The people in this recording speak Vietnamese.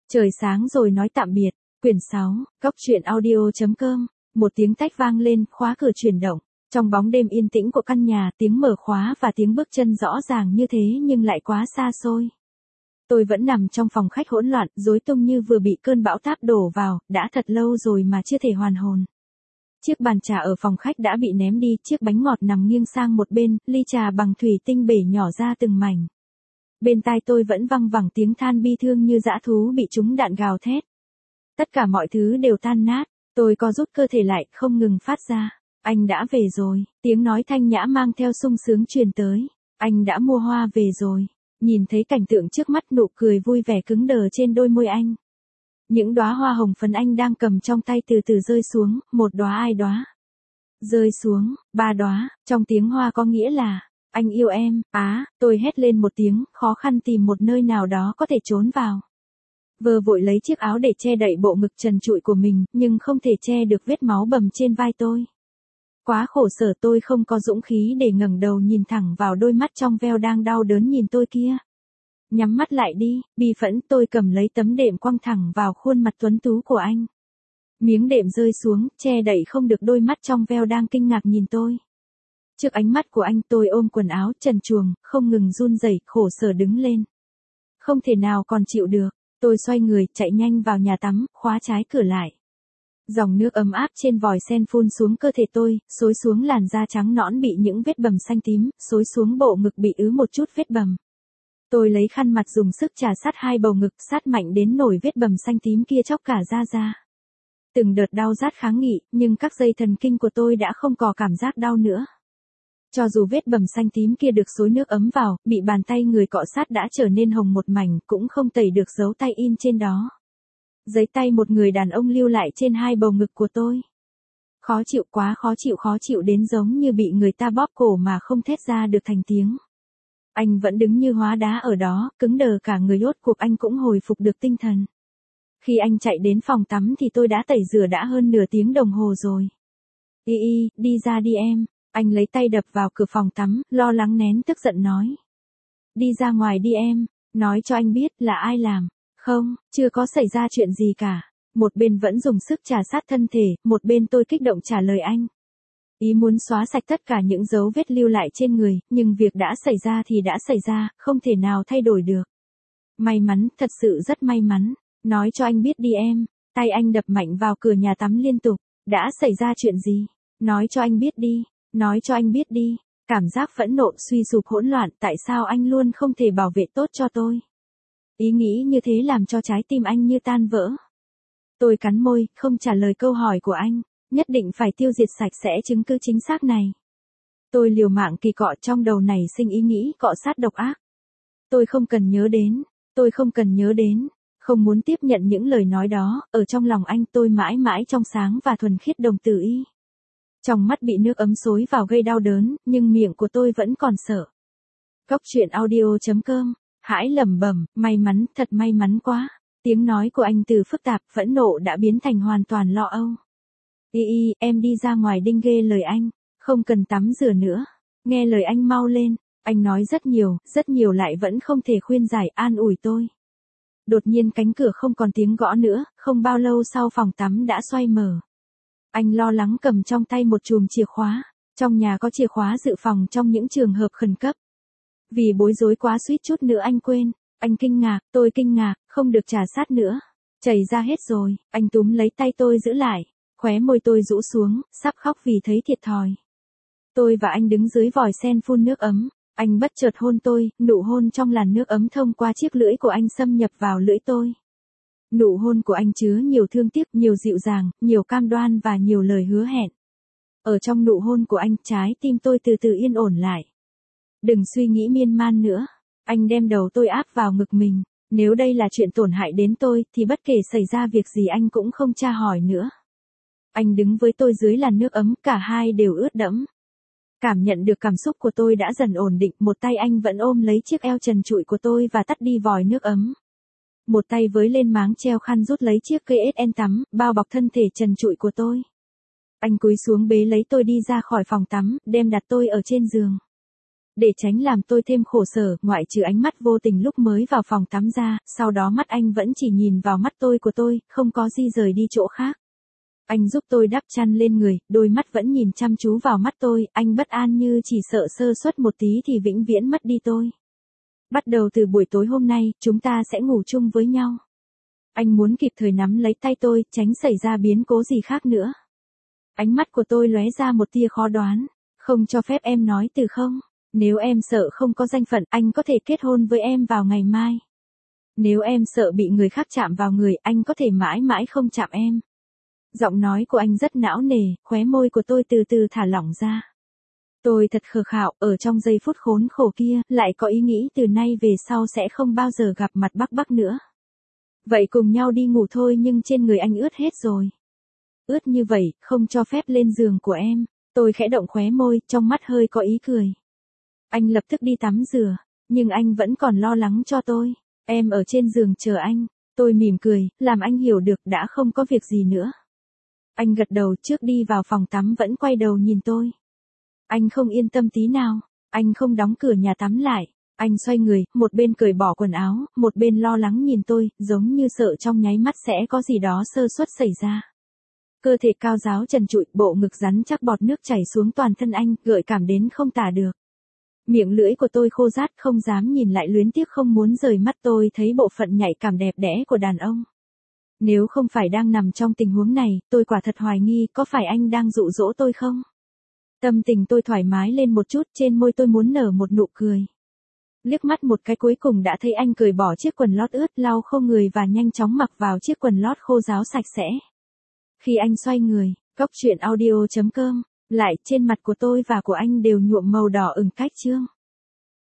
Trời sáng rồi nói tạm biệt. Quyển 6, Cốc truyện audio.com. Một tiếng tách vang lên, khóa cửa chuyển động. Trong bóng đêm yên tĩnh của căn nhà, tiếng mở khóa và tiếng bước chân rõ ràng như thế nhưng lại quá xa xôi. Tôi vẫn nằm trong phòng khách hỗn loạn, rối tung như vừa bị cơn bão táp đổ vào, đã thật lâu rồi mà chưa thể hoàn hồn. Chiếc bàn trà ở phòng khách đã bị ném đi, chiếc bánh ngọt nằm nghiêng sang một bên, ly trà bằng thủy tinh bể nhỏ ra từng mảnh. Bên tai tôi vẫn văng vẳng tiếng than bi thương như dã thú bị trúng đạn gào thét. Tất cả mọi thứ đều tan nát, tôi co rút cơ thể lại, không ngừng phát ra. Anh đã về rồi, tiếng nói thanh nhã mang theo sung sướng truyền tới. Anh đã mua hoa về rồi. Nhìn thấy cảnh tượng trước mắt, nụ cười vui vẻ cứng đờ trên đôi môi anh. Những đóa hoa hồng phấn anh đang cầm trong tay từ từ rơi xuống, một đóa hai đóa. Rơi xuống, ba đóa, trong tiếng hoa có nghĩa là, anh yêu em, tôi hét lên một tiếng, khó khăn tìm một nơi nào đó có thể trốn vào. Vờ vội lấy chiếc áo để che đậy bộ ngực trần trụi của mình, nhưng không thể che được vết máu bầm trên vai tôi. Quá khổ sở, tôi không có dũng khí để ngẩng đầu nhìn thẳng vào đôi mắt trong veo đang đau đớn nhìn tôi kia. Nhắm mắt lại đi, bi phẫn, tôi cầm lấy tấm đệm quăng thẳng vào khuôn mặt tuấn tú của anh. Miếng đệm rơi xuống, che đậy không được đôi mắt trong veo đang kinh ngạc nhìn tôi. Trước ánh mắt của anh, tôi ôm quần áo trần truồng, không ngừng run rẩy, khổ sở đứng lên. Không thể nào còn chịu được, tôi xoay người, chạy nhanh vào nhà tắm, khóa trái cửa lại. Dòng nước ấm áp trên vòi sen phun xuống cơ thể tôi, xối xuống làn da trắng nõn bị những vết bầm xanh tím, xối xuống bộ ngực bị ứ một chút vết bầm. Tôi lấy khăn mặt dùng sức chà sát hai bầu ngực, sát mạnh đến nổi vết bầm xanh tím kia chóc cả da ra. Từng đợt đau rát kháng nghị, nhưng các dây thần kinh của tôi đã không có cảm giác đau nữa. Cho dù vết bầm xanh tím kia được xối nước ấm vào, bị bàn tay người cọ sát đã trở nên hồng một mảnh, cũng không tẩy được dấu tay in trên đó. Giấy tay một người đàn ông lưu lại trên hai bầu ngực của tôi. Khó chịu, quá khó chịu đến giống như bị người ta bóp cổ mà không thét ra được thành tiếng. Anh vẫn đứng như hóa đá ở đó, cứng đờ cả người, rốt cuộc anh cũng hồi phục được tinh thần. Khi anh chạy đến phòng tắm thì tôi đã tẩy rửa đã hơn nửa tiếng đồng hồ rồi. Đi ra đi em. Anh lấy tay đập vào cửa phòng tắm, lo lắng nén tức giận nói. Đi ra ngoài đi em, nói cho anh biết là ai làm. Không, chưa có xảy ra chuyện gì cả. Một bên vẫn dùng sức trà sát thân thể, một bên tôi kích động trả lời anh. Ý muốn xóa sạch tất cả những dấu vết lưu lại trên người, nhưng việc đã xảy ra thì đã xảy ra, không thể nào thay đổi được. May mắn, thật sự rất may mắn. Nói cho anh biết đi em. Tay anh đập mạnh vào cửa nhà tắm liên tục. Đã xảy ra chuyện gì? Nói cho anh biết đi. Nói cho anh biết đi. Cảm giác phẫn nộ suy sụp hỗn loạn, tại sao anh luôn không thể bảo vệ tốt cho tôi? Ý nghĩ như thế làm cho trái tim anh như tan vỡ. Tôi cắn môi, không trả lời câu hỏi của anh. Nhất định phải tiêu diệt sạch sẽ chứng cứ chính xác này. Tôi liều mạng kỳ cọ, trong đầu này sinh ý nghĩ cọ sát độc ác. Tôi không cần nhớ đến. Không muốn tiếp nhận những lời nói đó, ở trong lòng anh tôi mãi mãi trong sáng và thuần khiết đồng tử y. Trong mắt bị nước ấm xối vào gây đau đớn, nhưng miệng của tôi vẫn còn sợ. Cốc truyện audio.com. Hãi lẩm bẩm, may mắn, thật may mắn quá. Tiếng nói của anh từ phức tạp, phẫn nộ đã biến thành hoàn toàn lo âu. Em đi ra ngoài đinh, ghê lời anh. Không cần tắm rửa nữa. Nghe lời anh mau lên. Anh nói rất nhiều lại vẫn không thể khuyên giải, an ủi tôi. Đột nhiên cánh cửa không còn tiếng gõ nữa, không bao lâu sau phòng tắm đã xoay mở. Anh lo lắng cầm trong tay một chùm chìa khóa. Trong nhà có chìa khóa dự phòng trong những trường hợp khẩn cấp. Vì bối rối quá suýt chút nữa anh quên. Anh kinh ngạc, tôi kinh ngạc, không được trà sát nữa. Chảy ra hết rồi, anh túm lấy tay tôi giữ lại. Khóe môi tôi rũ xuống, sắp khóc vì thấy thiệt thòi. Tôi và anh đứng dưới vòi sen phun nước ấm. Anh bất chợt hôn tôi, nụ hôn trong làn nước ấm thông qua chiếc lưỡi của anh xâm nhập vào lưỡi tôi. Nụ hôn của anh chứa nhiều thương tiếc, nhiều dịu dàng, nhiều cam đoan và nhiều lời hứa hẹn. Ở trong nụ hôn của anh, trái tim tôi từ từ yên ổn lại. Đừng suy nghĩ miên man nữa. Anh đem đầu tôi áp vào ngực mình. Nếu đây là chuyện tổn hại đến tôi, thì bất kể xảy ra việc gì anh cũng không tra hỏi nữa. Anh đứng với tôi dưới làn nước ấm, cả hai đều ướt đẫm. Cảm nhận được cảm xúc của tôi đã dần ổn định, một tay anh vẫn ôm lấy chiếc eo trần trụi của tôi và tắt đi vòi nước ấm. Một tay với lên máng treo khăn rút lấy chiếc cây SN tắm, bao bọc thân thể trần trụi của tôi. Anh cúi xuống bế lấy tôi đi ra khỏi phòng tắm, đem đặt tôi ở trên giường. Để tránh làm tôi thêm khổ sở, ngoại trừ ánh mắt vô tình lúc mới vào phòng tắm ra, sau đó mắt anh vẫn chỉ nhìn vào mắt tôi của tôi, không có di rời đi chỗ khác. Anh giúp tôi đắp chăn lên người, đôi mắt vẫn nhìn chăm chú vào mắt tôi, anh bất an như chỉ sợ sơ suất một tí thì vĩnh viễn mất đi tôi. Bắt đầu từ buổi tối hôm nay, chúng ta sẽ ngủ chung với nhau. Anh muốn kịp thời nắm lấy tay tôi, tránh xảy ra biến cố gì khác nữa. Ánh mắt của tôi lóe ra một tia khó đoán. Không cho phép em nói từ không. Nếu em sợ không có danh phận, anh có thể kết hôn với em vào ngày mai. Nếu em sợ bị người khác chạm vào người, anh có thể mãi mãi không chạm em. Giọng nói của anh rất não nề, khóe môi của tôi từ từ thả lỏng ra. Tôi thật khờ khạo, ở trong giây phút khốn khổ kia, lại có ý nghĩ từ nay về sau sẽ không bao giờ gặp mặt Bắc nữa. Vậy cùng nhau đi ngủ thôi, nhưng trên người anh ướt hết rồi. Ướt như vậy, không cho phép lên giường của em. Tôi khẽ động khóe môi, trong mắt hơi có ý cười. Anh lập tức đi tắm rửa, nhưng anh vẫn còn lo lắng cho tôi. Em ở trên giường chờ anh. Tôi mỉm cười, làm anh hiểu được đã không có việc gì nữa. Anh gật đầu, trước đi vào phòng tắm vẫn quay đầu nhìn tôi. Anh không yên tâm tí nào. Anh không đóng cửa nhà tắm lại. Anh xoay người, một bên cởi bỏ quần áo, một bên lo lắng nhìn tôi, giống như sợ trong nháy mắt sẽ có gì đó sơ suất xảy ra. Cơ thể cao ráo trần trụi, bộ ngực rắn chắc, bọt nước chảy xuống toàn thân anh, gợi cảm đến không tả được. Miệng lưỡi của tôi khô rát, không dám nhìn lại, luyến tiếc không muốn rời mắt. Tôi thấy bộ phận nhạy cảm đẹp đẽ của đàn ông. Nếu không phải đang nằm trong tình huống này, tôi quả thật hoài nghi có phải anh đang dụ dỗ tôi không? Tâm tình tôi thoải mái lên một chút, trên môi tôi muốn nở một nụ cười. Liếc mắt một cái cuối cùng đã thấy anh cởi bỏ chiếc quần lót ướt, lau khô người và nhanh chóng mặc vào chiếc quần lót khô ráo sạch sẽ. Khi anh xoay người, cóc truyện audio.com, lại trên mặt của tôi và của anh đều nhuộm màu đỏ ửng cách chương.